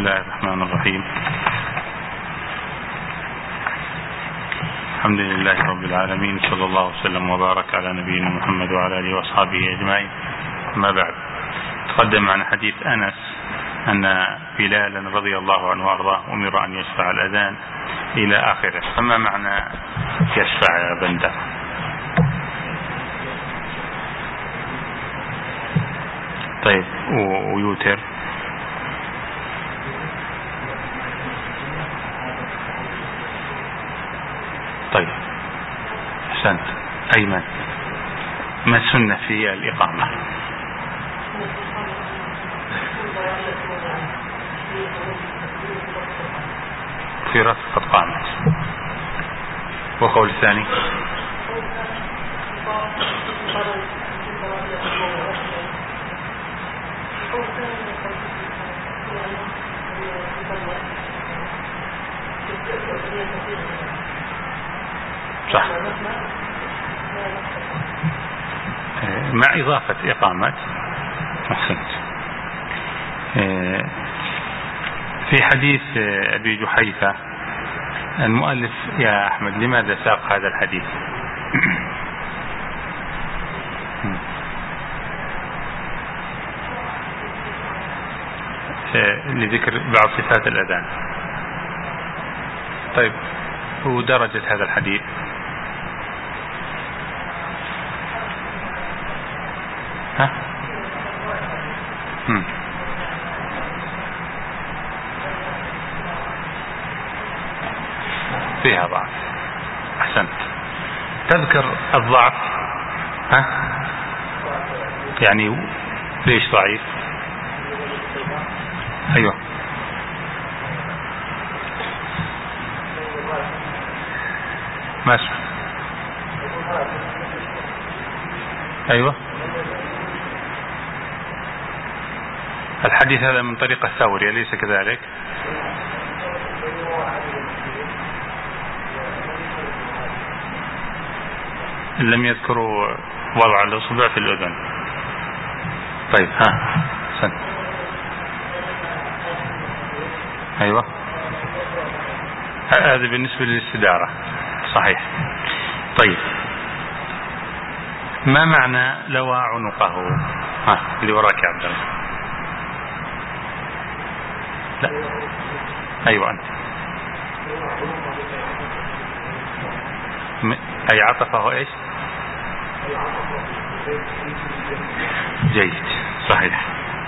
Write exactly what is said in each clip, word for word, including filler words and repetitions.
الله الرحمن الرحيم. الحمد لله رب العالمين، صلى الله وسلم وبارك على نبينا محمد وعلى آله وأصحابه أجمعين. ما بعد، تقدم عن حديث أنس أن بلالا رضي الله عنه وأرضاه أمر أن يشفع الأذان إلى آخره. فما معنى يشفع يا بندر؟ طيب، ويوتر؟ طيب، أحسنت. أيمن، ما السنة في الإقامة؟ في رأس قد قامت. وقول الثاني؟ صح، مع إضافة إقامة. أحسنت. في حديث أبي جحيفة المؤلف يا أحمد لماذا ساق هذا الحديث؟ لذكر بعض صفات الأذان. طيب، ودرجة هذا الحديث؟ ها؟ هم. فيها ضعف. أحسنت. تذكر الضعف؟ ها؟ يعني ليش ضعيف؟ أيوة. ما اسمع. أيوة. الحديث هذا من طريق الثوري أليس كذلك؟ لم يذكروا وضع الأصبع في الأذن. طيب، ها سن. أيوة، هذا بالنسبة للاستدارة. صحيح. طيب، ما معنى لوى عنقه؟ ها، اللي وراك يا عبد الله. لا، أيوة أنت. أي عطفه إيش؟ جيد، صحيح.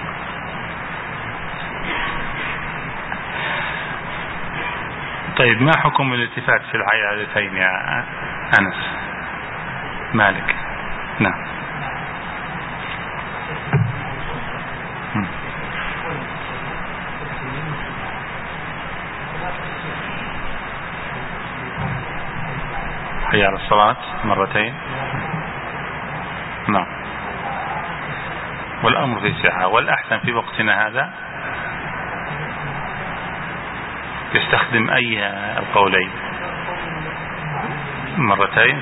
طيب، ما حكم الالتفات في العيادتين يا أنس؟ مالك. نعم. حي على الصلاة مرتين. نعم. والأمر في سعة، والأحسن في وقتنا هذا يستخدم أي القولين، مرتين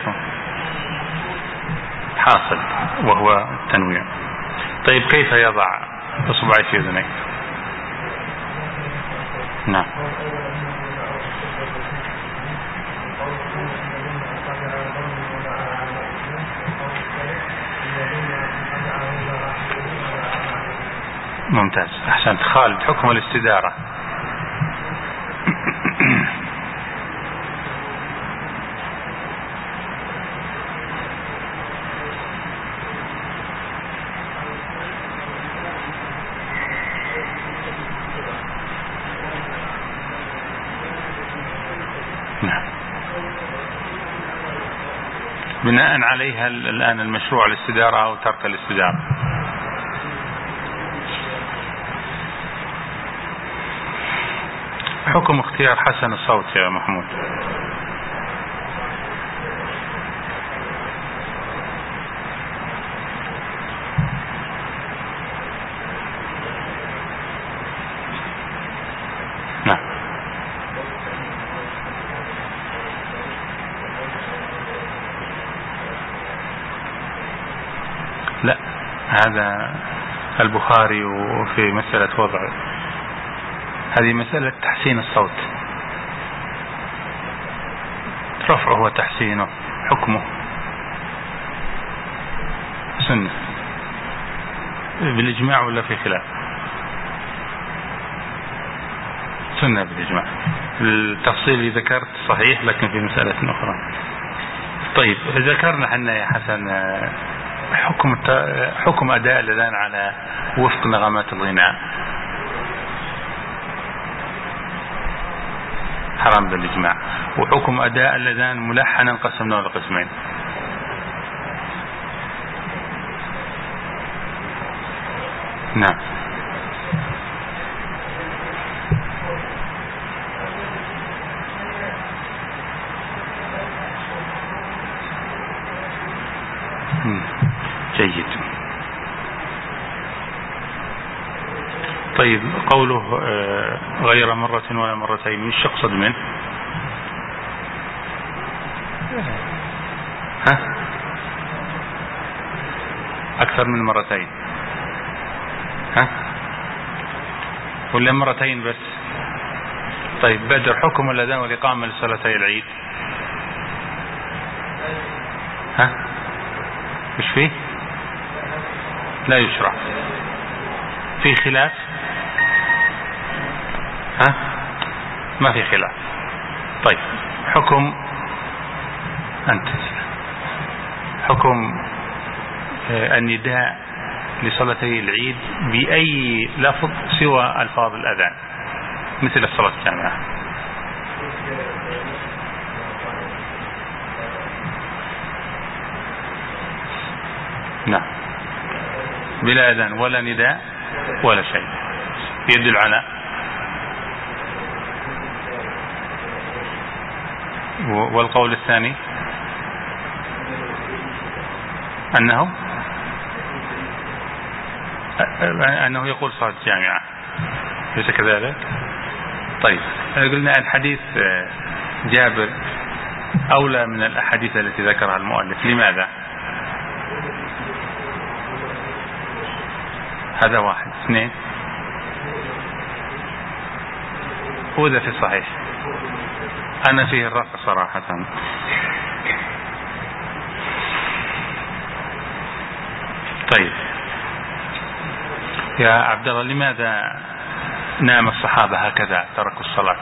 حاصل وهو التنويع. طيب، كيف يضع أصبعي في أذنيه؟ نعم. ممتاز، أحسنت. خالد، حكم الاستدارة؟ نعم. بناء عليها الآن المشروع الاستدارة أو ترك الاستدارة؟ حكم اختيار حسن الصوت يا محمود؟ نعم. لا، هذا البخاري وفي مسألة وضع هذه مسألة تحسين الصوت، رفعه وتحسينه حكمه سنة بالإجماع ولا في خلاف؟ سنة بالإجماع. التفصيل اللي ذكرت صحيح لكن في مسألة أخرى. طيب ذكرنا حنا يا حسن حكم حكم أداء الأذان على وفق نغمات الغناء حرام بالإجماع، وحكم أداء الأذان ملحنا قسمناه لقسمين. نعم. جيد. طيب قوله غير مرة ولا مرتين وش يقصد منه؟ ها؟ أكثر من مرتين ها؟ ولا مرتين بس؟ طيب بدر حكم الأذان والإقامة لصلاتي العيد ها؟ مش فيه؟ لا يشرع، في خلاف؟ ها؟ ما في خلاف. طيب حكم أنت حكم النداء لصلاتي العيد بأي لفظ سوى ألفاظ الأذان مثل الصلاة الجامعة. نعم بلا أذان ولا نداء ولا شيء يدل على والقول الثاني أنه أنه يقول صلاة الجامعة ليس كذلك. طيب قلنا الحديث جابر أولى من الأحاديث التي ذكرها المؤلف. لماذا؟ هذا واحد. اثنين هو ذا في الصحيح أنا فيه الرفع صراحة. طيب يا عبد الله لماذا نام الصحابة هكذا تركوا الصلاة؟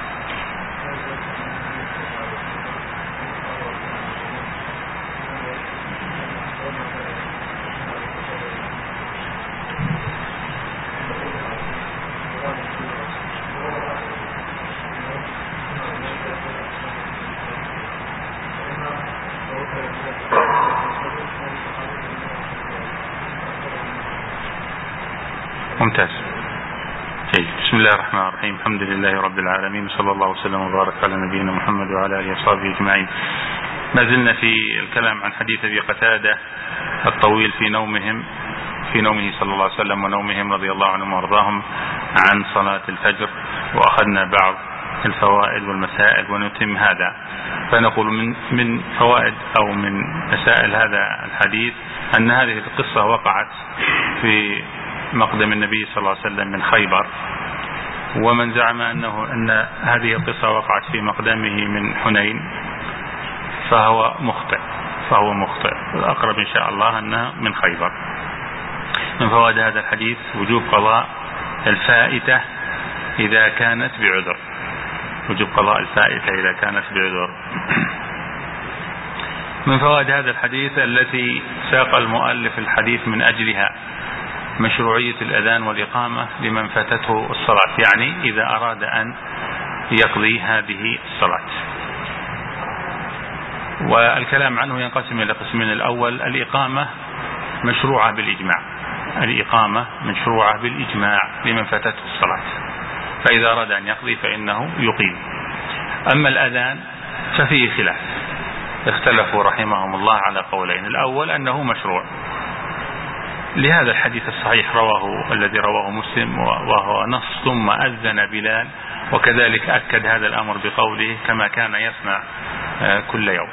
ممتاز. جيد. بسم الله الرحمن الرحيم. الحمد لله رب العالمين صلى الله وسلم وبارك على نبينا محمد وعلى آله وصحبه أجمعين. ما زلنا في الكلام عن حديث أبي قتادة الطويل في نومهم في نومه صلى الله عليه وسلم ونومهم رضي الله عنهم وارضاهم عن صلاة الفجر، وأخذنا بعض الفوائد والمسائل ونتم هذا. فنقول من من فوائد أو من مسائل هذا الحديث أن هذه القصة وقعت في مقدم النبي صلى الله عليه وسلم من خيبر، ومن زعم أنه أن هذه القصة وقعت في مقدمه من حنين فهو مخطئ فهو مخطئ الأقرب إن شاء الله أنها من خيبر. من فوائد هذا الحديث وجوب قضاء الفائتة إذا كانت بعذر وجوب قضاء الفائتة إذا كانت بعذر. من فوائد هذا الحديث التي ساق المؤلف الحديث من أجلها مشروعية الأذان والإقامة لمن فاتته الصلاة، يعني إذا أراد أن يقضي هذه الصلاة. والكلام عنه ينقسم إلى قسمين. الأول الإقامة مشروعة بالإجماع الإقامة مشروعة بالإجماع لمن فاتته الصلاة، فإذا أراد أن يقضي فإنه يقيم. أما الأذان ففيه خلاف، اختلفوا رحمهم الله على قولين. الأول أنه مشروع لهذا الحديث الصحيح رواه الذي رواه مسلم وهو نص ثم أذن بلال، وكذلك أكد هذا الأمر بقوله كما كان يصنع كل يوم.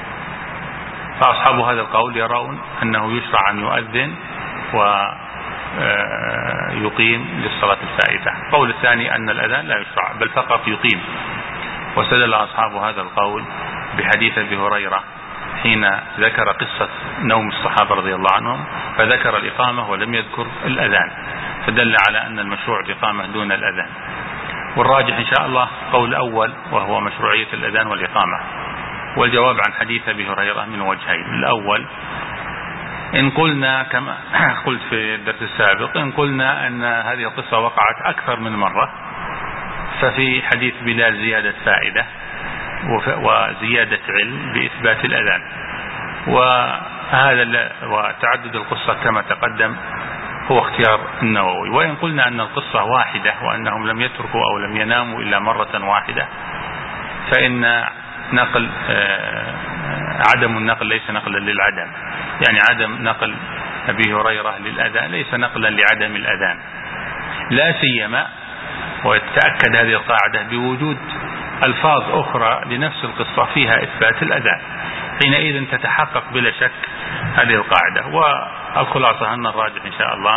فأصحاب هذا القول يرون أنه يشرع أن يؤذن يقيم للصلاة الفائتة. القول الثاني أن الأذان لا يشرع بل فقط يقيم، واستدل أصحاب هذا القول بحديث أبي هريرة حين ذكر قصة نوم الصحابة رضي الله عنهم فذكر الإقامة ولم يذكر الأذان، فدل على أن المشروع الإقامة دون الأذان. والراجح إن شاء الله قول الأول وهو مشروعية الأذان والإقامة. والجواب عن حديث أبي هريرة من وجهين: الأول إن قلنا كما قلت في الدرس السابق، إن قلنا أن هذه القصة وقعت أكثر من مرة، ففي حديث بلال زيادة فائدة وزيادة علم بإثبات الأذان، وهذا وتعدد القصة كما تقدم هو اختيار النووي. وإن قلنا أن القصة واحدة وأنهم لم يتركوا أو لم يناموا إلا مرة واحدة، فإن نقل عدم النقل ليس نقلا للعدم، يعني عدم نقل أبي هريرة للأذان ليس نقلا لعدم الأذان، لا سيما ويتأكد هذه القاعدة بوجود ألفاظ أخرى لنفس القصة فيها إثبات الأذان، حينئذ تتحقق بلا شك هذه القاعدة. والخلاصة أن الراجح إن شاء الله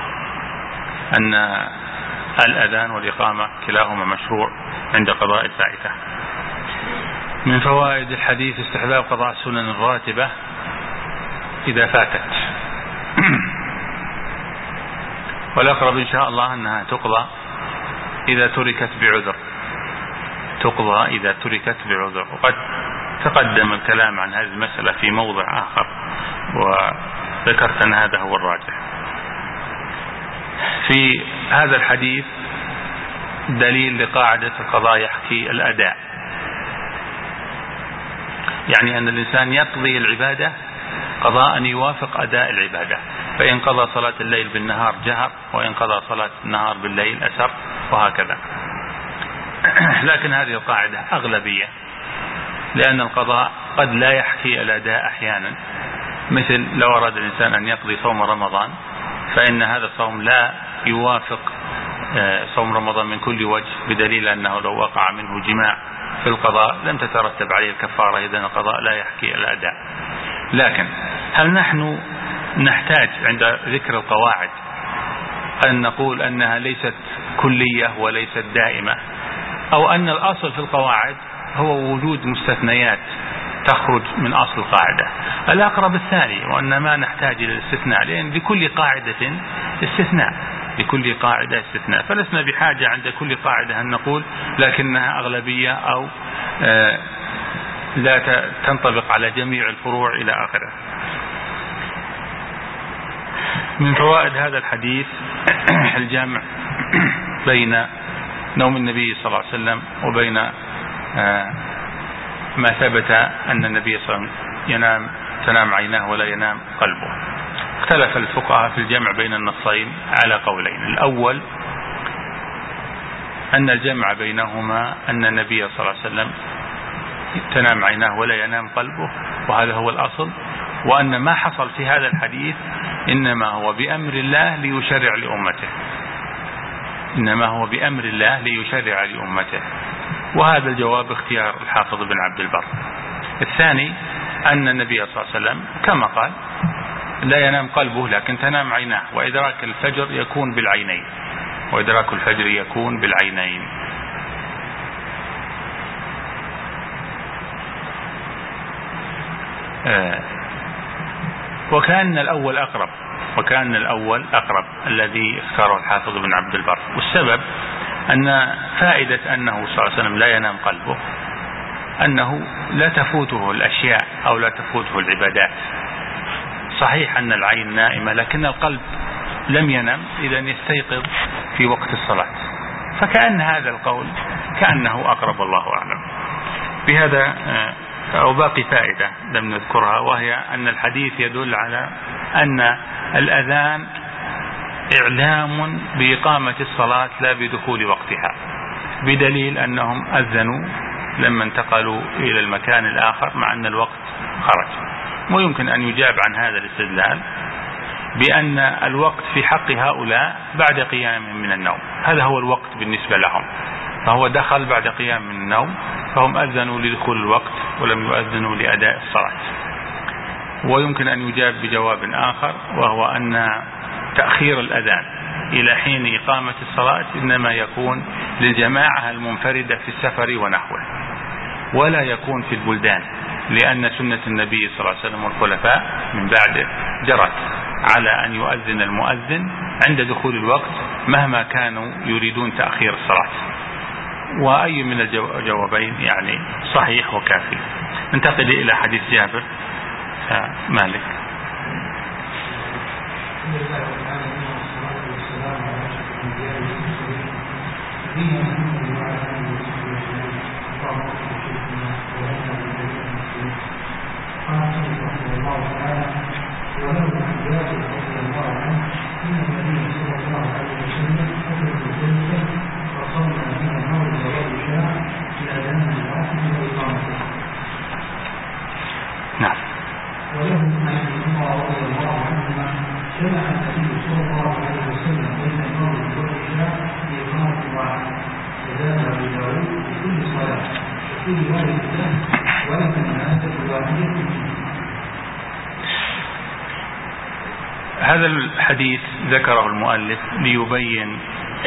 أن الأذان والإقامة كلاهما مشروع عند قضاء الفائتة. من فوائد الحديث استحباب قضاء السنن الراتبة إذا فاتت، والأقرب إن شاء الله أنها تقضى إذا تركت بعذر، تقضى إذا تركت بعذر. وقد تقدم الكلام عن هذه المسألة في موضع آخر وذكرت أن هذا هو الراجح. في هذا الحديث دليل لقاعدة القضاء يحكي الأداء، يعني أن الإنسان يقضي العبادة قضاء يوافق أداء العبادة، فإن قضى صلاة الليل بالنهار جهر، وإن قضى صلاة النهار بالليل أسر، وهكذا. لكن هذه القاعدة أغلبية، لأن القضاء قد لا يحكي الأداء أحيانا، مثل لو أراد الإنسان أن يقضي صوم رمضان فإن هذا الصوم لا يوافق صوم رمضان من كل وجه، بدليل أنه لو وقع منه جماع في القضاء لم تترتب عليه الكفارة، إذن القضاء لا يحكي الأداء. لكن هل نحن نحتاج عند ذكر القواعد أن نقول أنها ليست كلية وليست دائمة، أو أن الأصل في القواعد هو وجود مستثنيات تخرج من أصل القاعدة؟ الأقرب الثاني، وأن ما نحتاج إلى الاستثناء، لأن لكل قاعدة استثناء، لكل قاعدة استثناء، فلسنا بحاجة عند كل قاعدة أن نقول لكنها أغلبية أو آه لا تنطبق على جميع الفروع إلى آخره. من فوائد هذا الحديث الجمع بين نوم النبي صلى الله عليه وسلم وبين آه ما ثبت أن النبي صلى الله عليه وسلم ينام تنام عيناه ولا ينام قلبه. اختلف الفقهاء في الجمع بين النصين على قولين: الأول أن الجمع بينهما أن النبي صلى الله عليه وسلم تنام عيناه ولا ينام قلبه، وهذا هو الأصل، وأن ما حصل في هذا الحديث إنما هو بأمر الله ليشرع لأمته، إنما هو بأمر الله ليشرع لأمته، وهذا الجواب اختيار الحافظ بن عبد البر. الثاني أن النبي صلى الله عليه وسلم كما قال لا ينام قلبه لكن تنام عيناه، وإدراك الفجر يكون بالعينين، وإدراك الفجر يكون بالعينين. آه وكان الأول أقرب وكان الأول أقرب الذي اختاره الحافظ بن عبد البر، والسبب أن فائدة أنه صلى الله عليه وسلم لا ينام قلبه أنه لا تفوته الأشياء أو لا تفوته العبادات. صحيح أن العين نائمة لكن القلب لم ينم، إذا يستيقظ في وقت الصلاة، فكأن هذا القول كأنه أقرب، الله أعلم. بهذا أو باقي فائدة لم نذكرها، وهي أن الحديث يدل على أن الأذان إعلام بإقامة الصلاة لا بدخول وقتها، بدليل أنهم أذنوا لما انتقلوا إلى المكان الآخر مع أن الوقت خرج. ويمكن أن يجاب عن هذا الاستدلال بأن الوقت في حق هؤلاء بعد قيامهم من النوم، هذا هو الوقت بالنسبة لهم، فهو دخل بعد قيام من النوم، فهم أذنوا لدخول الوقت ولم يؤذنوا لأداء الصلاة. ويمكن أن يجاب بجواب آخر، وهو أن تأخير الأذان إلى حين إقامة الصلاة إنما يكون للجماعة المنفردة في السفر ونحوه، ولا يكون في البلدان، لأن سنة النبي صلى الله عليه وسلم والخلفاء من بعده جرت على أن يؤذن المؤذن عند دخول الوقت مهما كانوا يريدون تأخير الصلاة. وأي من الجوابين يعني صحيح وكافي. ننتقل إلى حديث جابر مالك. نعم. ولهم عن عمر رضي الله عنهما جمع النبي صلى الله عليه وسلم بين المغرب والعشاء في إقامة واحدة، وزاد أبو داود في كل صلاة وفي رواية له وأيضا الناس الواحدة. هذا الحديث ذكره المؤلف ليبين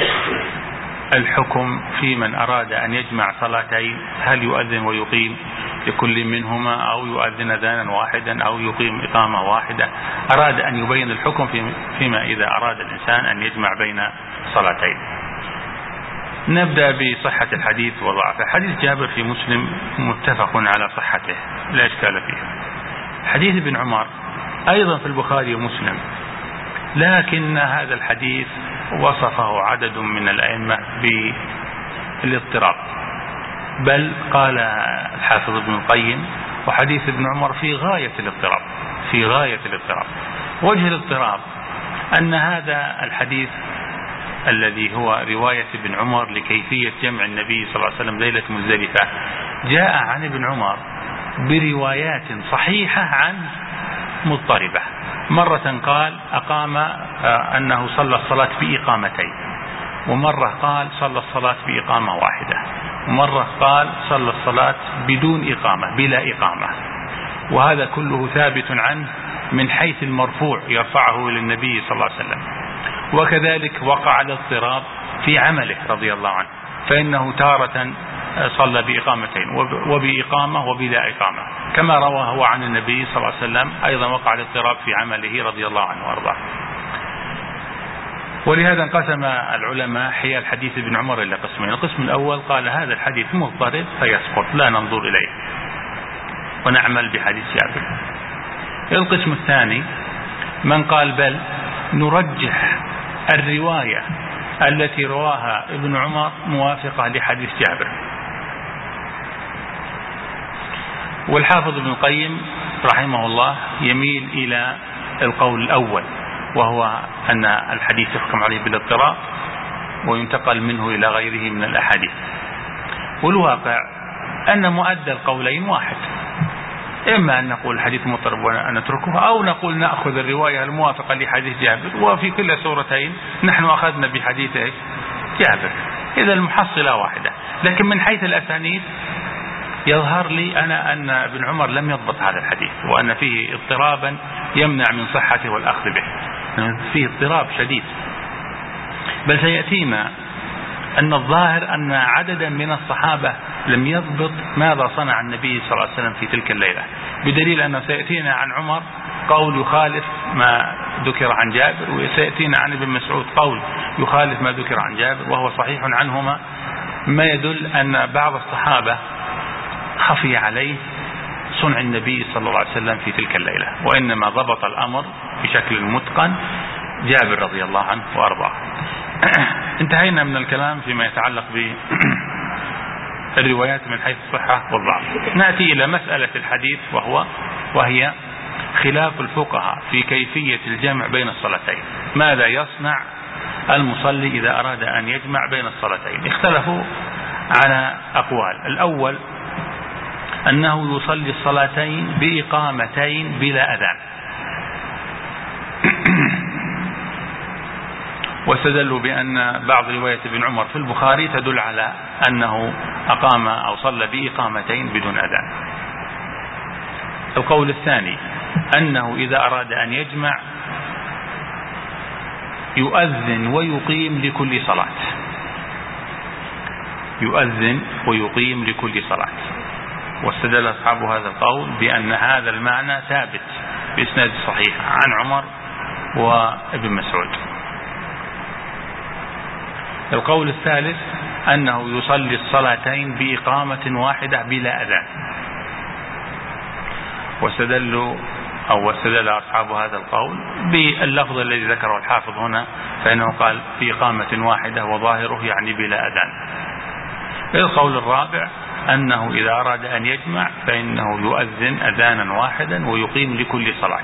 الحكم في من أراد أن يجمع صلاتين، هل يؤذن ويقيم لكل منهما أو يؤذن أذانا واحدا أو يقيم إقامة واحدة. أراد أن يبين الحكم فيما إذا أراد الإنسان أن يجمع بين صلاتين. نبدأ بصحة الحديث وضعفه. حديث جابر في مسلم متفق على صحته لا إشكال فيه. حديث ابن عمر أيضا في البخاري ومسلم، لكن هذا الحديث وصفه عدد من الأئمة بالاضطراب، بل قال الحافظ ابن القيم وحديث ابن عمر في غاية الاضطراب في غاية الاضطراب. وجه الاضطراب أن هذا الحديث الذي هو رواية ابن عمر لكيفية جمع النبي صلى الله عليه وسلم ليلة مزدلفة جاء عن ابن عمر بروايات صحيحة عن مضطربة. مرة قال أقام أنه صلى الصلاة بإقامتين، ومرة قال صلى الصلاة بإقامة واحدة، ومرة قال صلى الصلاة بدون إقامة بلا إقامة. وهذا كله ثابت عنه من حيث المرفوع يرفعه إلى النبي صلى الله عليه وسلم. وكذلك وقع الاضطراب في عمله رضي الله عنه، فإنه تارة صلى بإقامتين وبإقامة وبلا إقامة، كما روى هو عن النبي صلى الله عليه وسلم. أيضا وقع الاضطراب في عمله رضي الله عنه وارضاه. ولهذا انقسم العلماء حيال حديث ابن عمر إلى قسمين. القسم الأول قال هذا الحديث مضطرب فيسقط لا ننظر إليه ونعمل بحديث جابر. القسم الثاني من قال بل نرجح الرواية التي رواها ابن عمر موافقة لحديث جابر. والحافظ ابن القيم رحمه الله يميل إلى القول الأول، وهو أن الحديث يحكم عليه بالاضطراب وينتقل منه إلى غيره من الأحاديث. والواقع أن مؤدى القولين واحد، إما أن نقول الحديث مضطرب ونتركه، أو نقول نأخذ الرواية الموافقة لحديث جابر، وفي كل سورتين نحن أخذنا بحديث جابر. إذا المحصلة واحدة. لكن من حيث الأسانيد يظهر لي أنا أن ابن عمر لم يضبط هذا الحديث، وأن فيه اضطرابا يمنع من صحته والأخذ به، فيه اضطراب شديد. بل سيأتينا أن الظاهر أن عددا من الصحابة لم يضبط ماذا صنع النبي صلى الله عليه وسلم في تلك الليلة، بدليل أنه سيأتينا عن عمر قول يخالف ما ذكر عن جابر، وسيأتينا عن ابن مسعود قول يخالف ما ذكر عن جابر وهو صحيح عنهما، ما يدل أن بعض الصحابة خفي عليه صنع النبي صلى الله عليه وسلم في تلك الليلة، وإنما ضبط الأمر بشكل متقن جابر رضي الله عنه وأرضاه. انتهينا من الكلام فيما يتعلق بالروايات من حيث الصحة والضعف. نأتي إلى مسألة الحديث، وهو وهي خلاف الفقهاء في كيفية الجمع بين الصلاتين. ماذا يصنع المصلي إذا أراد أن يجمع بين الصلاتين؟ اختلفوا على أقوال. الأول أنه يصلي الصلاتين بإقامتين بلا أذان، واستدلوا بأن بعض رواية ابن عمر في البخاري تدل على أنه أقام أو صلى بإقامتين بدون أذان. القول الثاني أنه إذا أراد أن يجمع يؤذن ويقيم لكل صلاة، يؤذن ويقيم لكل صلاة. واستدل أصحاب هذا القول بأن هذا المعنى ثابت بإسناد صحيح عن عمر وابن مسعود. القول الثالث أنه يصلي الصلاتين بإقامة واحدة بلا أذان، واستدلوا أو واستدل أصحاب هذا القول باللفظ الذي ذكره الحافظ هنا، فإنه قال بإقامة واحدة وظاهره يعني بلا أذان. القول الرابع أنه إذا أراد أن يجمع فإنه يؤذن أذانا واحدا ويقيم لكل صلاة،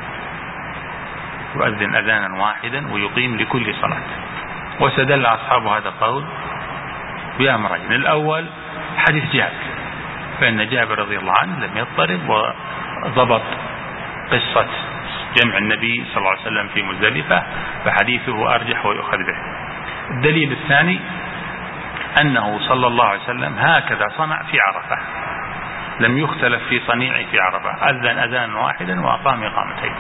يؤذن أذانا واحدا ويقيم لكل صلاة. واستدل أصحاب هذا القول بأمرين: الأول حديث جابر، فإن جابر رضي الله عنه لم يضطرب وضبط قصة جمع النبي صلى الله عليه وسلم في مزدلفة، فحديثه أرجح ويؤخذ به. الدليل الثاني أنه صلى الله عليه وسلم هكذا صنع في عرفة، لم يختلف في صنيعه في عرفة، أذن أذانا واحدا وأقام إقامتين.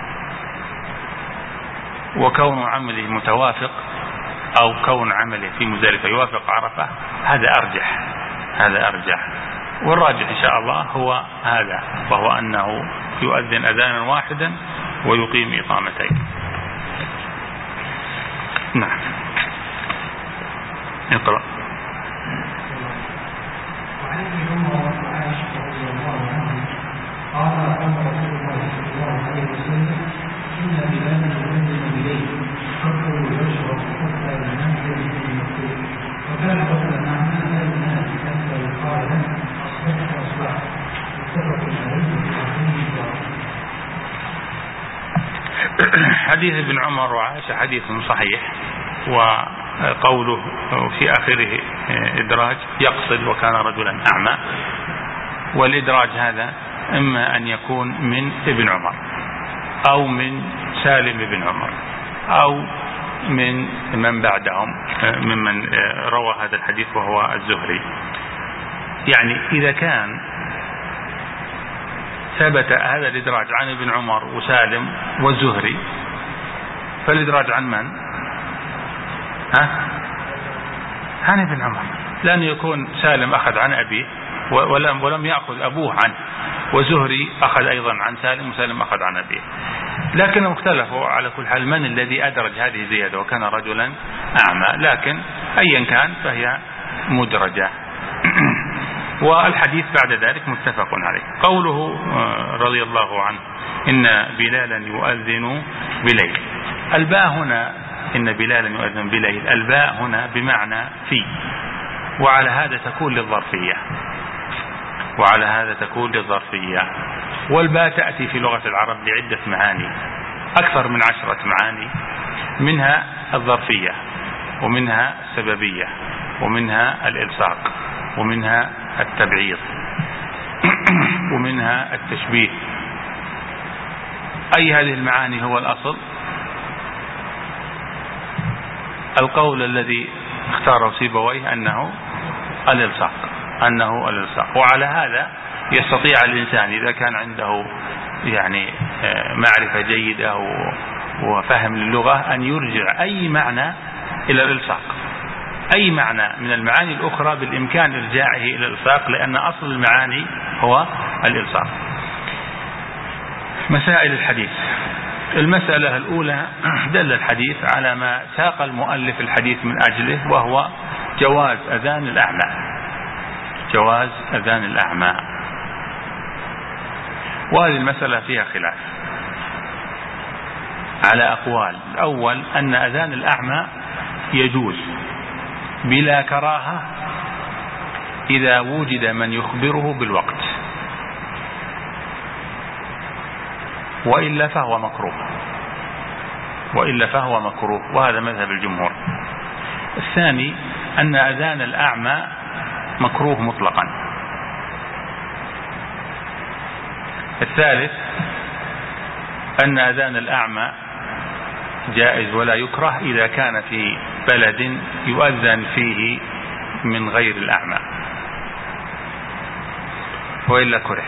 وكون عمله متوافق أو كون عمله في مزدلفة يوافق عرفة هذا أرجح، هذا أرجح. والراجح إن شاء الله هو هذا، وهو أنه يؤذن أذانا واحدا ويقيم إقامتين. نعم، اقرأ. وعن ابن عمر وعائشة رضي الله عنهم قال قال رسول الله صلى الله عليه وسلم: إن بلالا يؤذن بليل يأكل ويشرب حتى ينام في المكتوب، وكان رجلا أعمى لا ينام حتى يقال له أصبحت أصبحت، متفق عليه في صحيح. حديث ابن عمر وعائشة حديث صحيح، وقوله في آخره إدراج يقصد وكان رجلا أعمى، والإدراج هذا إما أن يكون من ابن عمر أو من سالم بن عمر أو من من بعدهم ممن روى هذا الحديث وهو الزهري. يعني إذا كان ثبت هذا الإدراج عن ابن عمر وسالم والزهري، فالإدراج عن من؟ ها؟ عن ابن عمر، لأن يكون سالم أخذ عن أبيه ولم, ولم يأخذ أبوه عنه، وزهري أخذ أيضا عن سالم وسالم أخذ عن أبيه. لكنهم اختلفوا على كل حال من الذي أدرج هذه الزيادة، وكان رجلا أعمى، لكن أيا كان فهي مدرجة. والحديث بعد ذلك متفق عليه. قوله رضي الله عنه إن بلالا يؤذن بليل، الباء هنا إن بلالا يؤذن بليل، الباء هنا بمعنى في، وعلى هذا تكون للظرفية، وعلى هذا تكون للظرفية. والباء تأتي في لغة العرب لعدة معاني، أكثر من عشرة معاني، منها الظرفية، ومنها السببية، ومنها الإلصاق، ومنها التبعيض، ومنها التشبيه. أي هذه المعاني هو الأصل؟ القول الذي اختاره سيبويه أنه الإلصاق، أنه الإلصاق. وعلى هذا يستطيع الإنسان إذا كان عنده يعني معرفة جيدة وفهم للغة أن يرجع أي معنى إلى الإلصاق، أي معنى من المعاني الأخرى بالإمكان إرجاعه إلى الإلصاق، لأن أصل المعاني هو الإلصاق. مسائل الحديث. المسألة الأولى: دل الحديث على ما ساق المؤلف الحديث من أجله، وهو جواز أذان الأعمى، جواز أذان الأعمى. وهذه المسألة فيها خلاف على أقوال. الأول أن أذان الأعمى يجوز بلا كراهة إذا وجد من يخبره بالوقت، وإلا فهو مكروه، وإلا فهو مكروه، وهذا مذهب الجمهور. الثاني أن أذان الأعمى مكروه مطلقا. الثالث أن أذان الأعمى جائز ولا يكره إذا كان في بلد يؤذن فيه من غير الأعمى، وإلا كره.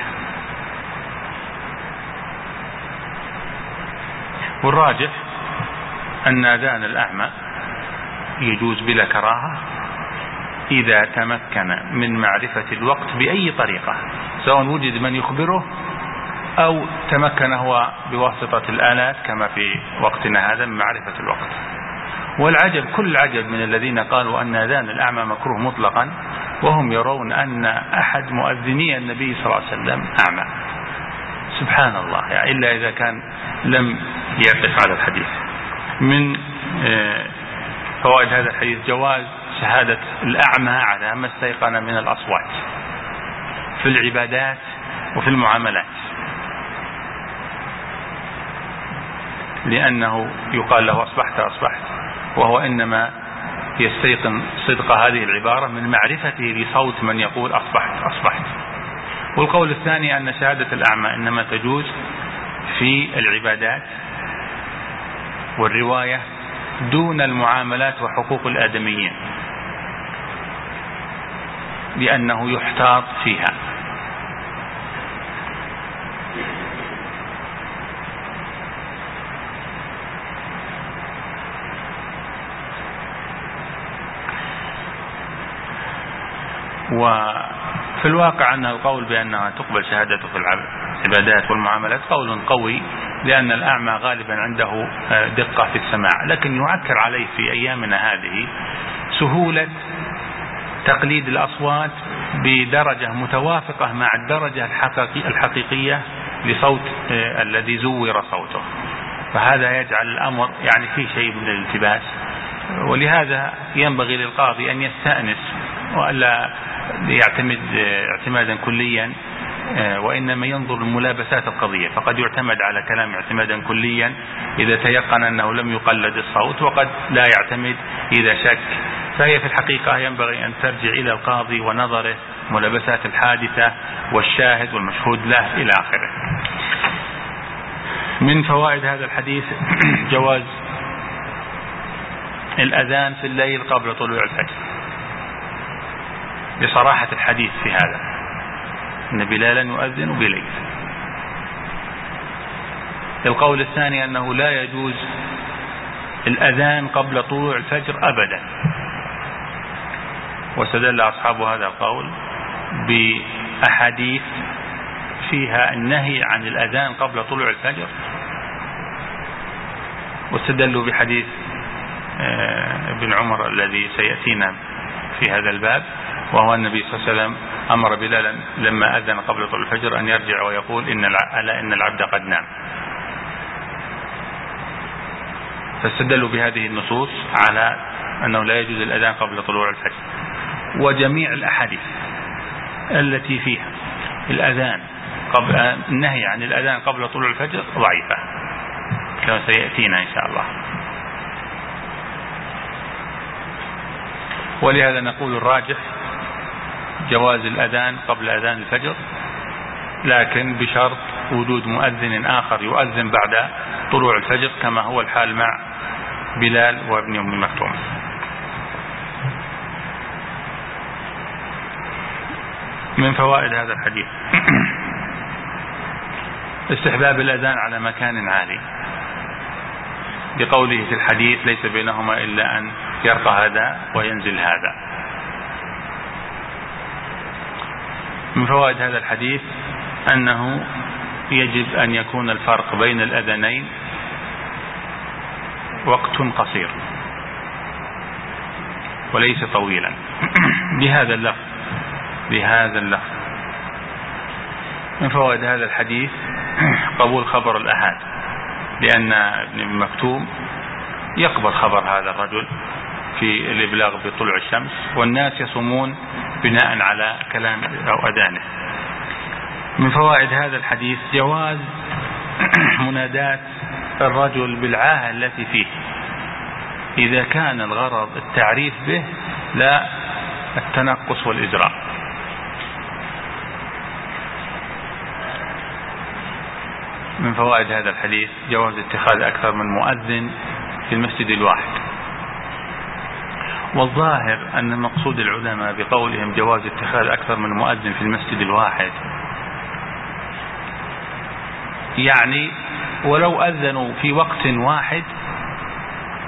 والراجح أن أذان الأعمى يجوز بلا كراهة إذا تمكن من معرفة الوقت بأي طريقة، سواء وجد من يخبره أو تمكن هو بواسطة الآلات كما في وقتنا هذا من معرفة الوقت. والعجب كل العجب من الذين قالوا أن أذان الأعمى مكروه مطلقا وهم يرون أن أحد مؤذني النبي صلى الله عليه وسلم أعمى. سبحان الله، يعني إلا إذا كان لم يقف على الحديث. من فوائد هذا الحديث جواز شهادة الأعمى على ما استيقن من الأصوات في العبادات وفي المعاملات، لأنه يقال له أصبحت أصبحت، وهو إنما يستيقن صدق هذه العبارة من معرفته لصوت من يقول أصبحت أصبحت. والقول الثاني أن شهادة الأعمى إنما تجوز في العبادات والرواية دون المعاملات وحقوق الآدميين، لأنه يحتاط فيها. وفي الواقع أن القول بأنها تقبل شهادته في العبادات والمعاملات قول قوي، لأن الأعمى غالبا عنده دقة في السماع، لكن يعكر عليه في أيامنا هذه سهولة تقليد الأصوات بدرجة متوافقة مع الدرجة الحقيقية لصوت الذي زور صوته، فهذا يجعل الأمر يعني فيه شيء من الالتباس. ولهذا ينبغي للقاضي أن يستأنس وألا يعتمد اعتمادا كليا، وإنما ينظر لملابسات القضية، فقد يعتمد على كلام اعتمادا كليا إذا تيقن أنه لم يقلد الصوت، وقد لا يعتمد إذا شك. فهي في الحقيقة ينبغي أن ترجع إلى القاضي ونظره ملابسات الحادثة والشاهد والمشهود له إلى آخره. من فوائد هذا الحديث جواز الأذان في الليل قبل طلوع الفجر، بصراحة الحديث في هذا أن بلالا يؤذن بليل. القول الثاني أنه لا يجوز الأذان قبل طلوع الفجر أبدا، واستدل أصحاب هذا القول بأحاديث فيها النهي عن الأذان قبل طلوع الفجر، واستدلوا بحديث ابن عمر الذي سيأتينا في هذا الباب، وهو النبي صلى الله عليه وسلم أمر بلالا لما أذن قبل طلوع الفجر أن يرجع ويقول إن ألا إن العبد قد نام. فاستدلوا بهذه النصوص على أنه لا يجوز الأذان قبل طلوع الفجر. وجميع الأحاديث التي فيها الأذان قبل النهي عن الأذان قبل طلوع الفجر ضعيفة كما سيأتينا إن شاء الله. ولهذا نقول الراجح جواز الأذان قبل أذان الفجر، لكن بشرط وجود مؤذن آخر يؤذن بعد طلوع الفجر كما هو الحال مع بلال وابن أم مكتوم. من فوائد هذا الحديث استحباب الأذان على مكان عالي، بقوله في الحديث ليس بينهما إلا أن يرقى هذا وينزل هذا. من فوائد هذا الحديث أنه يجب أن يكون الفرق بين الأذانين وقت قصير وليس طويلا بهذا اللفظ بهذا اللفظ. من فوائد هذا الحديث قبول خبر الأحاد، لأن ابن مكتوم يقبل خبر هذا الرجل في الإبلاغ بطلوع الشمس، والناس يصومون بناء على كلام أو أذانه. من فوائد هذا الحديث جواز منادات الرجل بالعاهة التي فيه إذا كان الغرض التعريف به لا التنقص والإجراء. من فوائد هذا الحديث جواز اتخاذ أكثر من مؤذن في المسجد الواحد، والظاهر أن مقصود العلماء بقولهم جواز اتخاذ أكثر من مؤذن في المسجد الواحد يعني ولو أذنوا في وقت واحد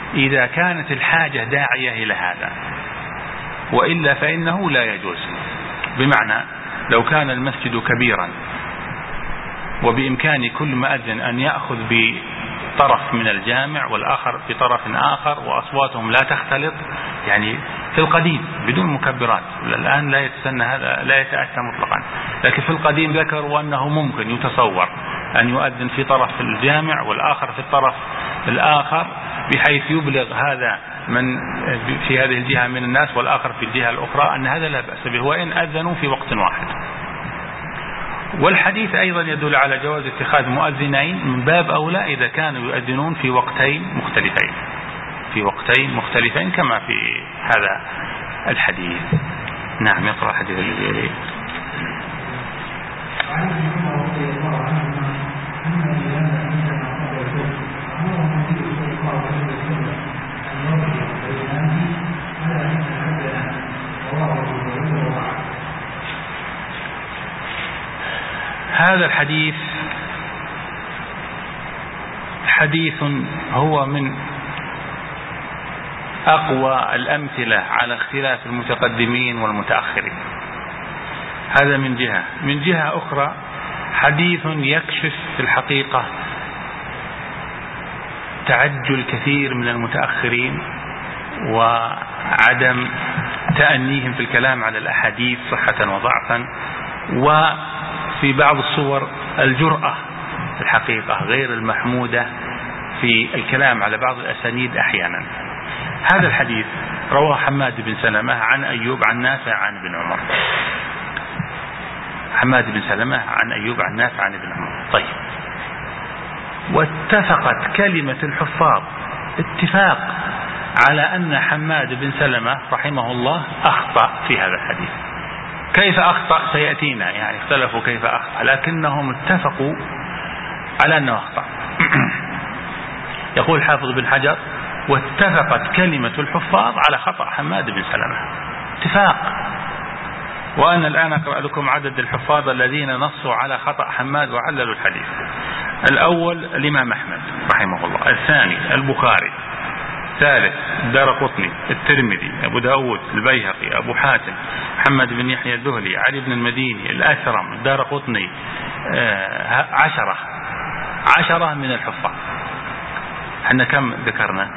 إذا كانت الحاجة داعية إلى هذا، وإلا فإنه لا يجوز. بمعنى لو كان المسجد كبيرا وبإمكان كل مؤذن أن يأخذ بطرف من الجامع والآخر بطرف آخر وأصواتهم لا تختلط، يعني في القديم بدون مكبرات، الآن لا يتسنى هذا، لا يتأتى مطلقا، لكن في القديم ذكروا أنه ممكن يتصور أن يؤذن في طرف الجامع والآخر في الطرف الآخر، بحيث يبلغ هذا من في هذه الجهة من الناس والآخر في الجهة الأخرى أن هذا لا بأس به، وإن أذنوا في وقت واحد. والحديث أيضا يدل على جواز اتخاذ مؤذنين من باب أولى إذا كانوا يؤذنون في وقتين مختلفين في وقتين مختلفين كما في هذا الحديث. نعم، يقرأ الحديث الذي يليه. وعن ابن عمر رضي الله عنهما أن بلالا عندما قضى الظهر أمر النبي صلى الله عليه وسلم أن يرجع فينادي على أن أذن، رواه أبو داود وضعه. هذا الحديث حديث هو من أقوى الأمثلة على اختلاف المتقدمين والمتأخرين. هذا من جهة. من جهة أخرى حديث يكشف في الحقيقة تعجل كثير من المتأخرين وعدم تأنيهم في الكلام على الأحاديث صحة وضعفا، وفي بعض الصور الجرأة الحقيقة غير المحمودة في الكلام على بعض الأسانيد أحيانا. هذا الحديث رواه حماد بن سلمة عن أيوب عن نافع عن ابن عمر. حماد بن سلمة عن أيوب عن نافع عن ابن عمر. طيب، واتفقت كلمة الحفاظ اتفاق على أن حماد بن سلمة رحمه الله أخطأ في هذا الحديث. كيف أخطأ سيأتينا، يعني اختلفوا كيف أخطأ، لكنهم اتفقوا على أنه أخطأ. يقول حافظ بن حجر: واتفقت كلمة الحفاظ على خطأ حماد بن سلمة، اتفاق. وأنا الآن أقرأ لكم عدد الحفاظ الذين نصوا على خطأ حماد وعللوا الحديث. الأول الإمام أحمد رحمه الله، الثاني البخاري، الثالث الدارقطني، الترمذي، أبو داود، البيهقي، أبو حاتم، محمد بن يحيى الذهلي، علي بن المديني، الأثرم، الدارقطني. آه عشرة عشرة من الحفاظ. احنا كم ذكرنا؟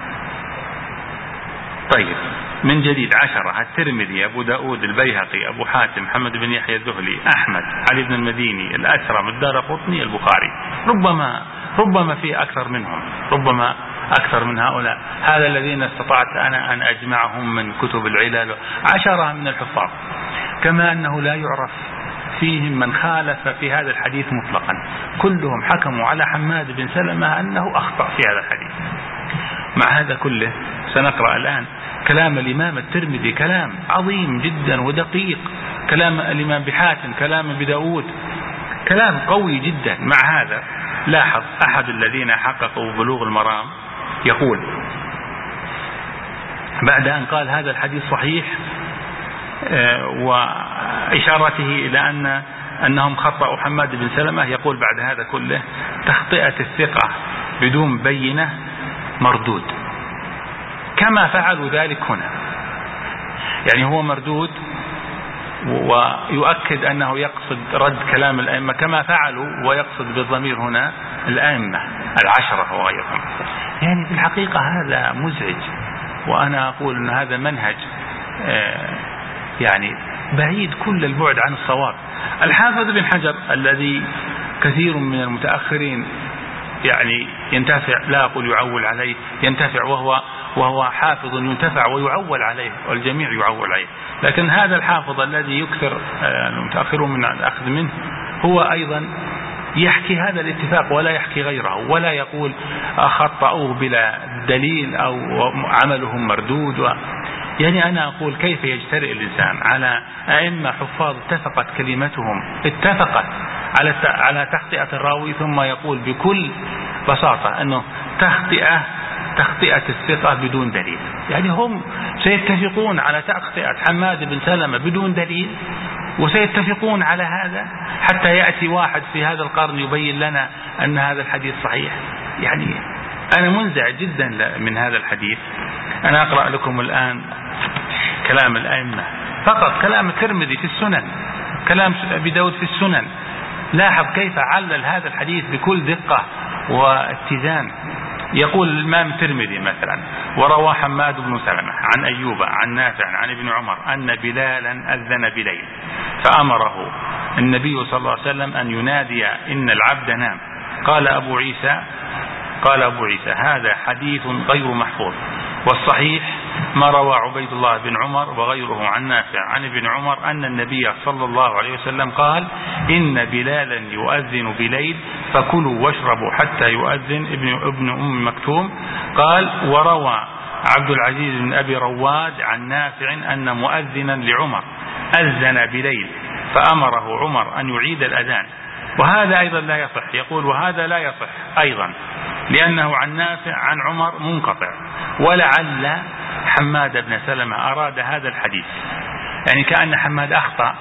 طيب، من جديد عشرة: الترمذي، أبو داود، البيهقي، أبو حاتم، محمد بن يحيى الذهلي، أحمد، علي بن المديني، الأثرم، الدارقطني، البخاري. ربما ربما في أكثر منهم، ربما أكثر من هؤلاء. هذا الذين استطعت أنا أن أجمعهم من كتب العلل. عشرة من الحفاظ. كما أنه لا يعرف فيهم من خالف في هذا الحديث مطلقا، كلهم حكموا على حماد بن سلمة أنه أخطأ في هذا الحديث. مع هذا كله سنقرأ الآن كلام الإمام الترمذي، كلام عظيم جدا ودقيق، كلام الإمام بحاتم، كلام بداود، كلام قوي جدا. مع هذا لاحظ أحد الذين حققوا بلوغ المرام يقول بعد أن قال هذا الحديث صحيح وإشارته إلى أن أنهم خطأوا حماد بن سلمة، يقول بعد هذا كله: تخطئة الثقة بدون بينة مردود، كما فعلوا ذلك هنا. يعني هو مردود، ويؤكد أنه يقصد رد كلام الأئمة كما فعلوا، ويقصد بالضمير هنا الأئمة العشرة وغيرهم. يعني في الحقيقة هذا مزعج، وأنا أقول أن هذا منهج يعني بعيد كل البعد عن الصواب. الحافظ بن حجر الذي كثير من المتأخرين يعني ينتفع، لا أقول يعول عليه، ينتفع، وهو وهو حافظ ينتفع ويعول عليه، والجميع يعول عليه. لكن هذا الحافظ الذي يكثر المتأخرون من الأخذ منه هو أيضا يحكي هذا الاتفاق ولا يحكي غيره، ولا يقول أخطأوه بلا دليل أو عملهم مردود. و يعني أنا أقول كيف يجترئ الإنسان على أئمة حفاظ اتفقت كلمتهم، اتفقت على على تخطئة الراوي، ثم يقول بكل بساطة أنه تخطئة تخطئة الثقة بدون دليل. يعني هم سيتفقون على تخطئة حماد بن سلمة بدون دليل، وسيتفقون على هذا حتى يأتي واحد في هذا القرن يبين لنا أن هذا الحديث صحيح. يعني أنا منزعج جدا من هذا الحديث. أنا أقرأ لكم الآن كلام الأئمة، فقط كلام الترمذي في السنن، كلام أبي داود في السنن. لاحظ كيف علل هذا الحديث بكل دقة واتزان. يقول الإمام الترمذي مثلا: وروى حماد بن سلمة عن أيوب عن نافع عن ابن عمر أن بلالا أذن بليل فأمره النبي صلى الله عليه وسلم أن ينادي إن العبد نام. قال أبو عيسى قال أبو عيسى هذا حديث غير محفوظ، والصحيح ما روى عبيد الله بن عمر وغيره عن نافع عن ابن عمر أن النبي صلى الله عليه وسلم قال: إن بلالا يؤذن بليل فكلوا واشربوا حتى يؤذن ابن, ابن أم مكتوم. قال: وروى عبد العزيز بن أبي رواد عن نافع أن مؤذنا لعمر أذن بليل فأمره عمر أن يعيد الأذان، وهذا أيضا لا يصح. يقول: وهذا لا يصح أيضا لأنه عن نافع عن عمر منقطع، ولعل حماد بن سلمة أراد هذا الحديث، يعني كأن حماد أخطأ،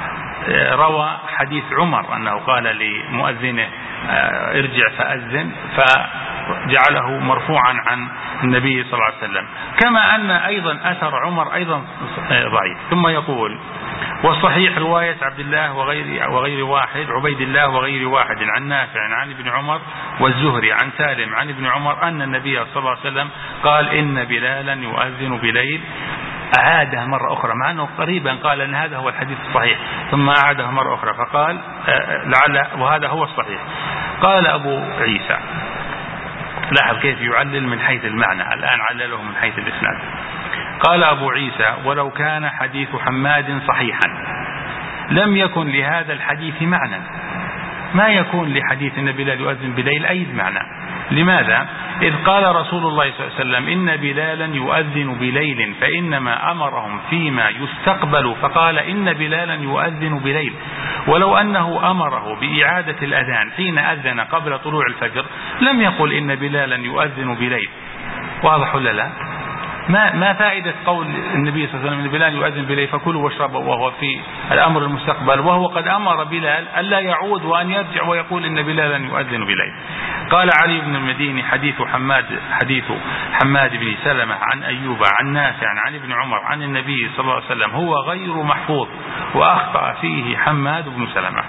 روى حديث عمر أنه قال لمؤذنه ارجع فأذن، فجعله مرفوعا عن النبي صلى الله عليه وسلم، كما أن أيضا أثر عمر أيضا ضعيف. ثم يقول: والصحيح رواية عبد الله وغير, وغير واحد عبيد الله وغير واحد عن نافع عن ابن عمر والزهري عن سالم عن ابن عمر أن النبي صلى الله عليه وسلم قال: إن بلالا يؤذن بليل. أعادها مرة أخرى، مع أنه قريبا قال أن هذا هو الحديث الصحيح، ثم أعادها مرة أخرى فقال لعل وهذا هو الصحيح. قال أبو عيسى، لاحظ كيف يعلل من حيث المعنى، الآن علله من حيث الإسناد. قال أبو عيسى: ولو كان حديث حماد صحيحا لم يكن لهذا الحديث معنى، ما يكون لحديث أن بلال يؤذن بليل أي معنى. لماذا؟ إذ قال رسول الله صلى الله عليه وسلم: إن بلالا يؤذن بليل، فإنما أمرهم فيما يستقبل فقال: إن بلالا يؤذن بليل. ولو أنه أمره بإعادة الأذان حين أذن قبل طلوع الفجر لم يقل إن بلالا يؤذن بليل. واضح ولا لا؟ ما ما فائدة قول النبي صلى الله عليه وسلم: إن بلال يؤذن بليل فكلوا واشربوا، وهو في الأمر المستقبل، وهو قد أمر بلال ألا يعود وأن يرجع ويقول إن بلالا يؤذن بليل. قال علي بن المديني: حديث حماد حديث حماد بن سلمة عن أيوب عن نافع عن ابن عمر عن النبي صلى الله عليه وسلم هو غير محفوظ، وأخطأ فيه حماد بن سلمة.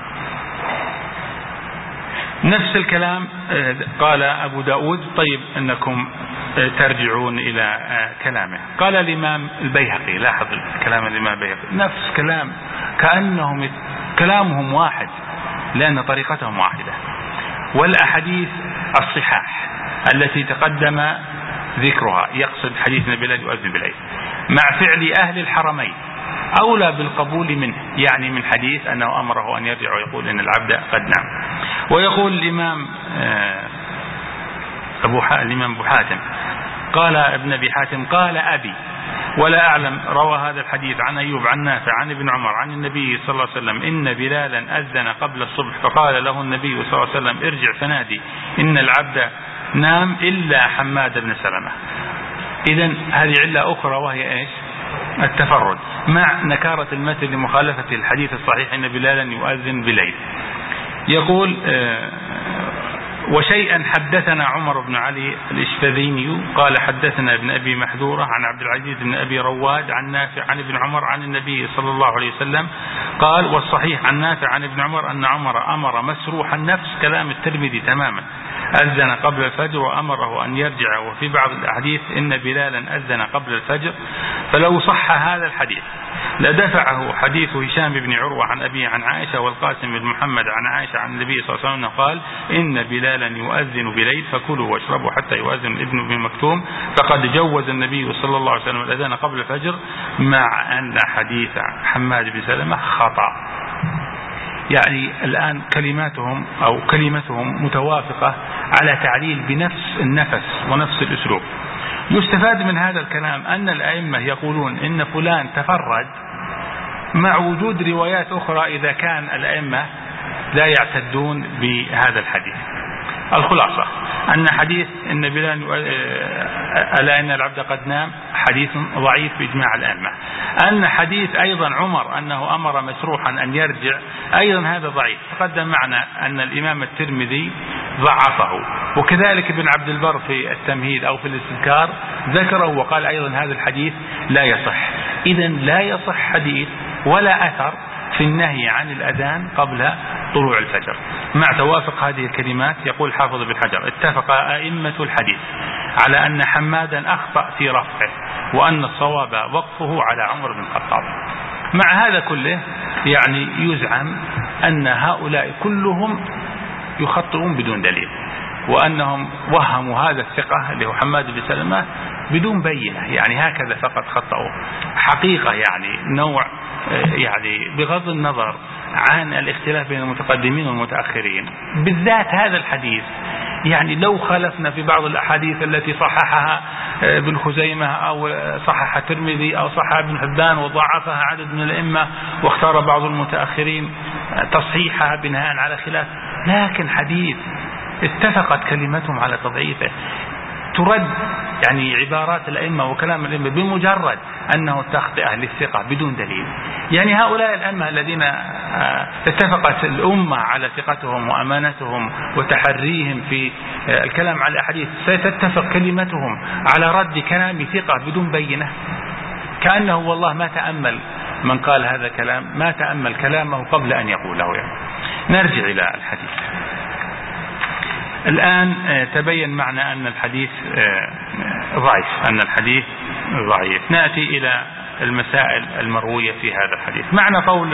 نفس الكلام قال أبو داود. طيب أنكم ترجعون إلى كلامه. قال الإمام البيهقي، لاحظ كلام الإمام البيهقي نفس كلام، كأنهم كلامهم واحد لأن طريقتهم واحدة. والأحاديث الصحاح التي تقدم ذكرها، يقصد حديث بلال يؤذن بليل، مع فعل أهل الحرمين أولى بالقبول منه، يعني من حديث أنه أمره أن يرجع ويقول إن العبد قد نام. ويقول الإمام أبو الإمام أبو حاتم قال ابن أبي حاتم قال أبي ولا أعلم روى هذا الحديث عن أيوب عن نافع عن ابن عمر عن النبي صلى الله عليه وسلم: إن بلالا أذن قبل الصبح فقال له النبي صلى الله عليه وسلم: ارجع فنادي إن العبد نام إلا حماد بن سلمة. إذن هذه علة أخرى وهي إيش؟ التفرد مع نكارة المثل لمخالفة الحديث الصحيح إن بلالا يؤذن بليل. يقول آه وشيئا حدثنا عمر بن علي الإشفذيني قال: حدثنا ابن أبي محذورة عن عبد العزيز بن أبي رواد عن نافع عن ابن عمر عن النبي صلى الله عليه وسلم قال. والصحيح عن نافع عن ابن عمر أن عمر أمر مسروح النفس، كلام الترمذي تماما، أذن قبل الفجر وأمره أن يرجع. وفي بعض الأحاديث إن بلالا أذن قبل الفجر. فلو صح هذا الحديث لدفعه حديث هشام بن عروة عن أبي عن عائشة والقاسم بن محمد عن عائشة عن النبي صلى الله عليه وسلم قال: إن بلالا يؤذن بليل فكلوا واشربوا حتى يؤذن ابن أم مكتوم. فقد جوز النبي صلى الله عليه وسلم الأذان قبل الفجر، مع أن حديث حماد بن سلمة خطأ. يعني الآن كلماتهم أو كلمتهم متوافقة على تعليل بنفس النفس ونفس الأسلوب. يستفاد من هذا الكلام أن الأئمة يقولون إن فلان تفرد مع وجود روايات أخرى إذا كان الأئمة لا يعتدون بهذا الحديث. الخلاصة أن حديث إن بلال ألا إن العبد قد نام حديث ضعيف بإجماع الأئمة. أن حديث أيضا عمر أنه أمر مسروحا أن يرجع أيضا هذا ضعيف. تقدم معنا أن الإمام الترمذي ضعفه. وكذلك ابن عبد البر في التمهيد أو في الاستذكار ذكره وقال أيضا هذا الحديث لا يصح. إذن لا يصح حديث ولا أثر في النهي عن الأذان قبل طلوع الفجر. مع توافق هذه الكلمات يقول حافظ بن حجر: اتفق أئمة الحديث على أن حمادا أخطأ في رفعه، وأن الصواب وقفه على عمر بن الخطاب. مع هذا كله يعني يزعم أن هؤلاء كلهم يخطئون بدون دليل، وأنهم وهموا هذا الثقة اللي هو حماد بن سلمة بدون بينة، يعني هكذا فقط خطأوا. حقيقة يعني نوع يعني بغض النظر عن الاختلاف بين المتقدمين والمتأخرين، بالذات هذا الحديث يعني لو خالفنا في بعض الأحاديث التي صححها ابن خزيمة أو صحح الترمذي أو صحح ابن حبان وضعفها عدد من الأئمة واختار بعض المتأخرين تصحيحها بناء على خلاف، لكن حديث اتفقت كلمتهم على تضعيفه ترد يعني عبارات الأئمة وكلام الأئمة بمجرد أنه تخطئة للثقة بدون دليل. يعني هؤلاء الأئمة الذين اتفقت الأمة على ثقتهم وأمانتهم وتحريهم في الكلام على الأحاديث ستتفق كلمتهم على رد كلام ثقة بدون بينة، كأنه والله ما تأمل من قال هذا كلام، ما تأمل كلامه قبل أن يقوله. يعني نرجع إلى الحديث. الآن تبين معنا أن الحديث ضعيف، أن الحديث ضعيف. نأتي إلى المسائل المروية في هذا الحديث. معنى قول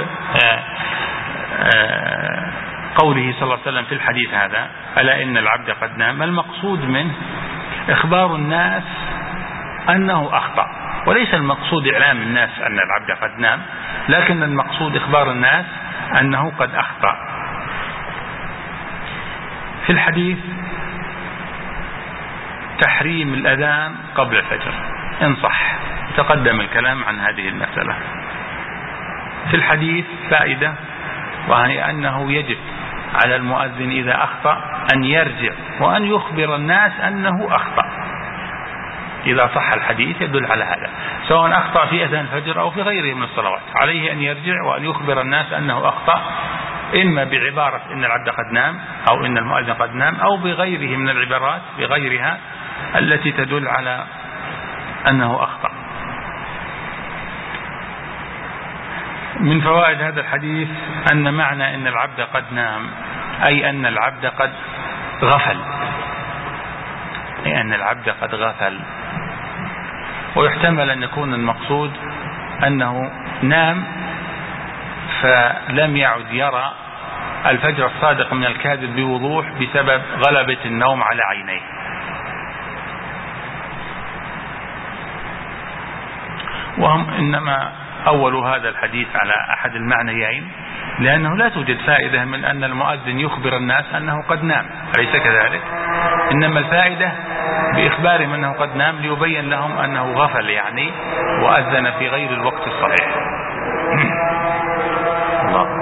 قوله صلى الله عليه وسلم في الحديث هذا: ألا إن العبد قد نام، المقصود منه إخبار الناس أنه أخطأ، وليس المقصود إعلام الناس أن العبد قد نام، لكن المقصود إخبار الناس أنه قد أخطأ. في الحديث تحريم الأذان قبل الفجر إن صح، تقدم الكلام عن هذه المسألة. في الحديث فائدة، وهي أنه يجب على المؤذن إذا أخطأ أن يرجع وأن يخبر الناس أنه أخطأ. إذا صح الحديث يدل على هذا، سواء أخطأ في أذان الفجر أو في غيره من الصلوات، عليه أن يرجع وأن يخبر الناس أنه أخطأ، إما بعبارة إن العبد قد نام أو إن المؤذن قد نام، أو بغيره من العبارات بغيرها التي تدل على أنه أخطأ. من فوائد هذا الحديث أن معنى إن العبد قد نام أي أن العبد قد غفل، أي أن العبد قد غفل. ويحتمل أن يكون المقصود أنه نام فلم يعد يرى الفجر الصادق من الكاذب بوضوح بسبب غلبة النوم على عينيه. وهم إنما أول هذا الحديث على أحد المعنيين، لأنه لا توجد فائدة من أن المؤذن يخبر الناس أنه قد نام، أليس كذلك؟ إنما الفائدة بإخبارهم أنه قد نام ليبين لهم أنه غفل يعني وأذن في غير الوقت الصحيح. الله.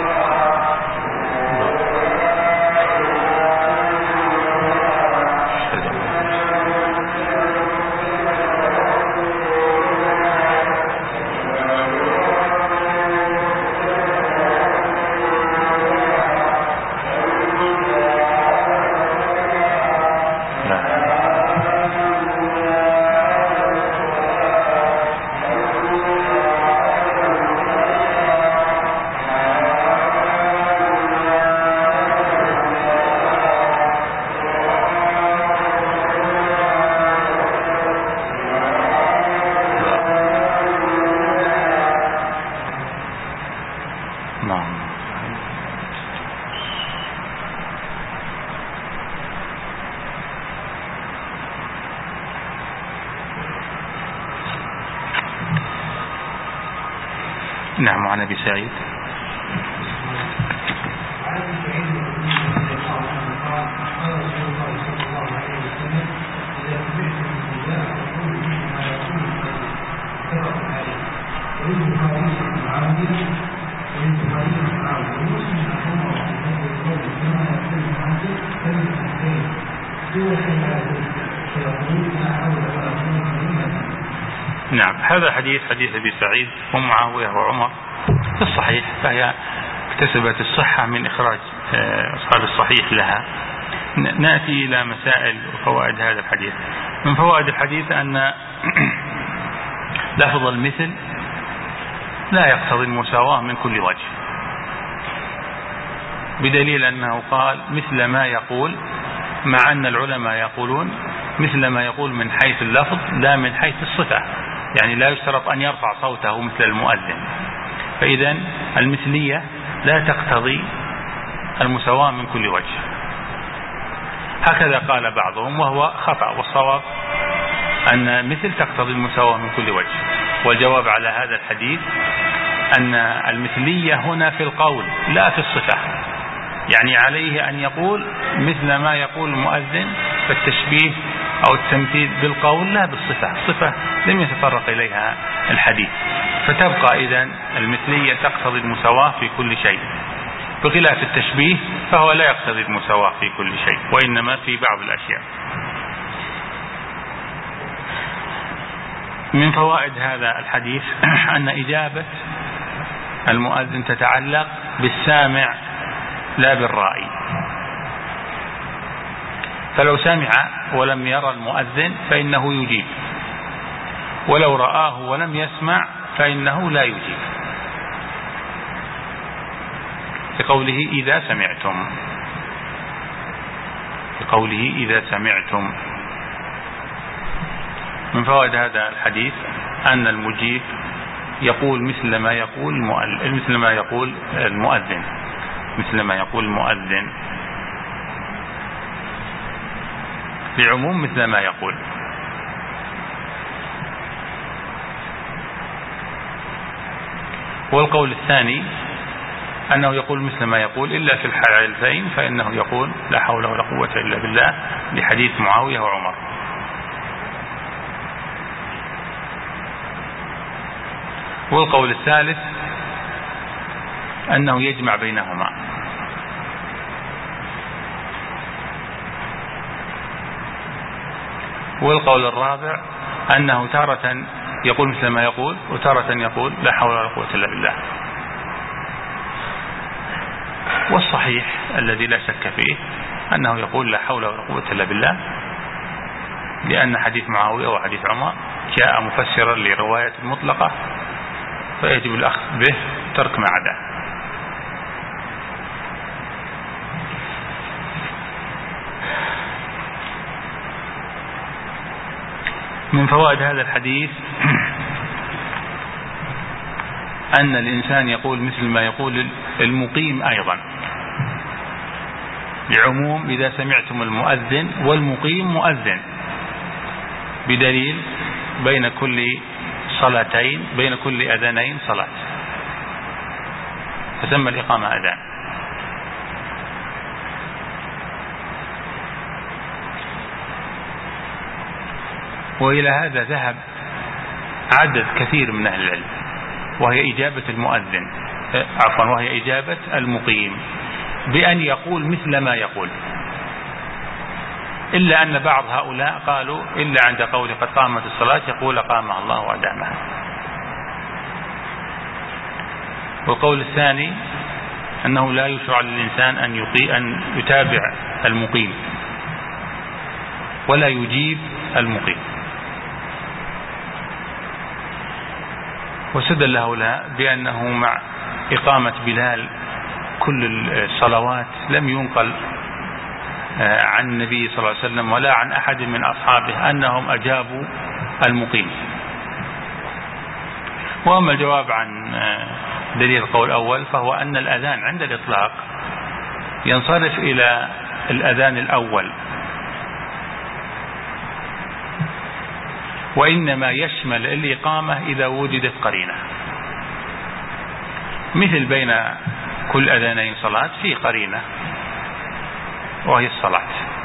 نعم. عن أبي سعيد نعم. هذا حديث حديث أبي سعيد ومعاوية وعمر في الصحيح، فهي اكتسبت الصحة من إخراج أصحاب الصحيح لها. نأتي إلى مسائل وفوائد هذا الحديث. من فوائد الحديث أن لفظ المثل لا يقتضي المساواة من كل وجه، بدليل أنه قال مثل ما يقول، مع أن العلماء يقولون مثل ما يقول من حيث اللفظ لا من حيث الصفة، يعني لا يشترط أن يرفع صوته مثل المؤذن. فإذا المثلية لا تقتضي المساواة من كل وجه، هكذا قال بعضهم وهو خطأ، والصواب أن مثل تقتضي المساواة من كل وجه. والجواب على هذا الحديث أن المثلية هنا في القول لا في الصفة، يعني عليه أن يقول مثل ما يقول المؤذن، فالتشبيه أو التمثيل بالقول لا بالصفة، الصفة لم يتطرق إليها الحديث، فتبقى إذن المثلية تقتضي المساواة في كل شيء، بخلاف التشبيه فهو لا يقتضي المساواة في كل شيء وإنما في بعض الأشياء. من فوائد هذا الحديث أن إجابة المؤذن تتعلق بالسامع لا بالرائي، فلو سمع ولم يرى المؤذن فإنه يجيب، ولو رآه ولم يسمع فإنه لا يجيب، لقوله إذا سمعتم، لقوله إذا سمعتم. من فوائد هذا الحديث أن المجيب يقول مثل ما يقول مثل ما يقول المؤذن مثل ما يقول المؤذن لعموم مثل ما يقول. والقول الثاني أنه يقول مثل ما يقول إلا في الحالتين فإنه يقول لا حول ولا قوة إلا بالله، لحديث معاوية وعمر. والقول الثالث أنه يجمع بينهما. والقول الرابع أنه تارة يقول مثل ما يقول وتارة يقول لا حول ولا قوة إلا بالله. والصحيح الذي لا شك فيه أنه يقول لا حول ولا قوة إلا بالله، لأن حديث معاوية وحديث عمر جاء مفسرا لرواية المطلقة، فيجب الأخذ به ترك ما عداه. من فوائد هذا الحديث أن الإنسان يقول مثل ما يقول المقيم أيضا، لعموم إذا سمعتم المؤذن والمقيم مؤذن، بدليل بين كل صلاتين بين كل أذانين صلاة، تسمى الإقامة أذان. وإلى هذا ذهب عدد كثير من أهل العلم، وهي إجابة المؤذن عفوا وهي إجابة المقيم بأن يقول مثل ما يقول، إلا أن بعض هؤلاء قالوا إلا عند قول قد قامت الصلاة يقول قامها الله وأدامها. والقول الثاني أنه لا يشرع للإنسان أن يطيع أن يتابع المقيم ولا يجيب المقيم. واستدل هؤلاء بأنه مع إقامة بلال كل الصلوات لم ينقل عن النبي صلى الله عليه وسلم ولا عن أحد من أصحابه أنهم أجابوا المقيم. وأما الجواب عن دليل القول الأول فهو أن الأذان عند الإطلاق ينصرف إلى الأذان الأول، وإنما يشمل الإقامة إذا وجدت قرينة، مثل بين كل أذانين صلاة في قرينة وهي الصلاة.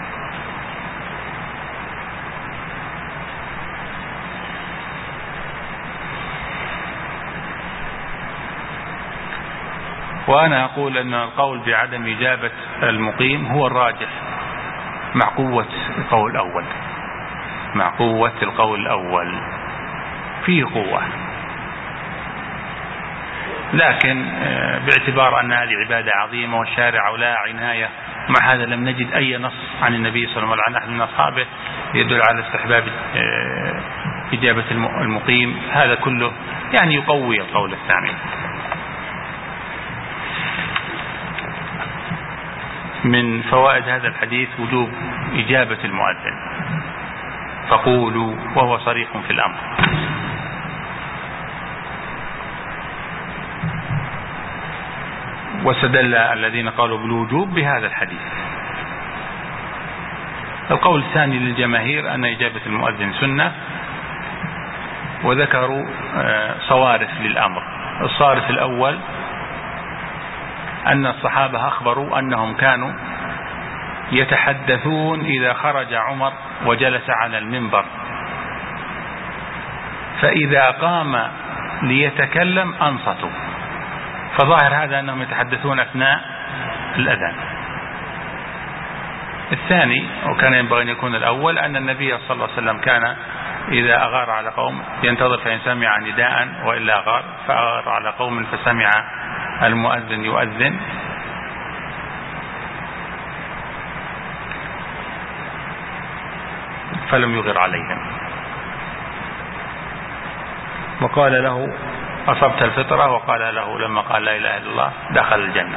وأنا أقول أن القول بعدم إجابة المقيم هو الراجح مع قوة القول الأول، مع قوة القول الأول فيه قوة، لكن باعتبار أن هذه عبادة عظيمة والشارع لا عناية، مع هذا لم نجد أي نص عن النبي صلى الله عليه وسلم عن أحد من أصحابه يدل على استحباب إجابة المقيم، هذا كله يعني يقوي القول الثاني. من فوائد هذا الحديث وجوب إجابة المؤذن، فقولوا، وهو صريح في الأمر. واستدل الذين قالوا بالوجوب بهذا الحديث. القول الثاني للجماهير أن إجابة المؤذن سنة، وذكروا صوارف للأمر. الصارف الأول أن الصحابة أخبروا أنهم كانوا يتحدثون إذا خرج عمر وجلس على المنبر، فإذا قام ليتكلم أنصتوا، فظاهر هذا أنهم يتحدثون أثناء الأذان. الثاني، وكان ينبغي أن يكون الأول، أن النبي صلى الله عليه وسلم كان إذا أغار على قوم ينتظر فإن سمع نداء وإلا أغار، فأغار على قوم فسمع المؤذن يؤذن فلم يغر عليهم، وقال له أصبت الفطرة، وقال له لما قال لا إله إلا الله دخل الجنة.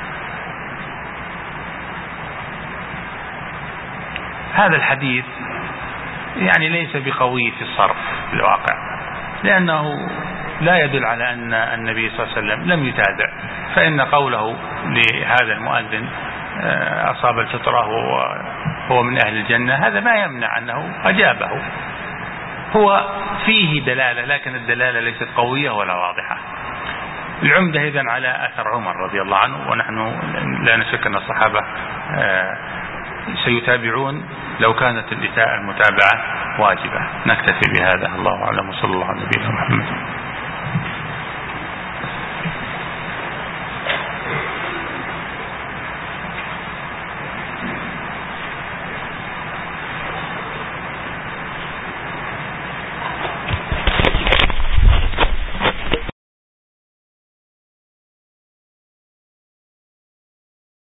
هذا الحديث يعني ليس بقوي في الصرف في الواقع، لأنه لا يدل على أن النبي صلى الله عليه وسلم لم يتابع، فإن قوله لهذا المؤذن أصاب الفطرة هو من أهل الجنة هذا ما يمنع أنه أجابه، هو فيه دلالة، لكن الدلالة ليست قوية ولا واضحة. العمدة إذن على أثر عمر رضي الله عنه، ونحن لا نشك أن الصحابة سيتابعون لو كانت المتابعة واجبة. نكتفي بهذا، الله أعلم، وصلى الله على نبينا محمد.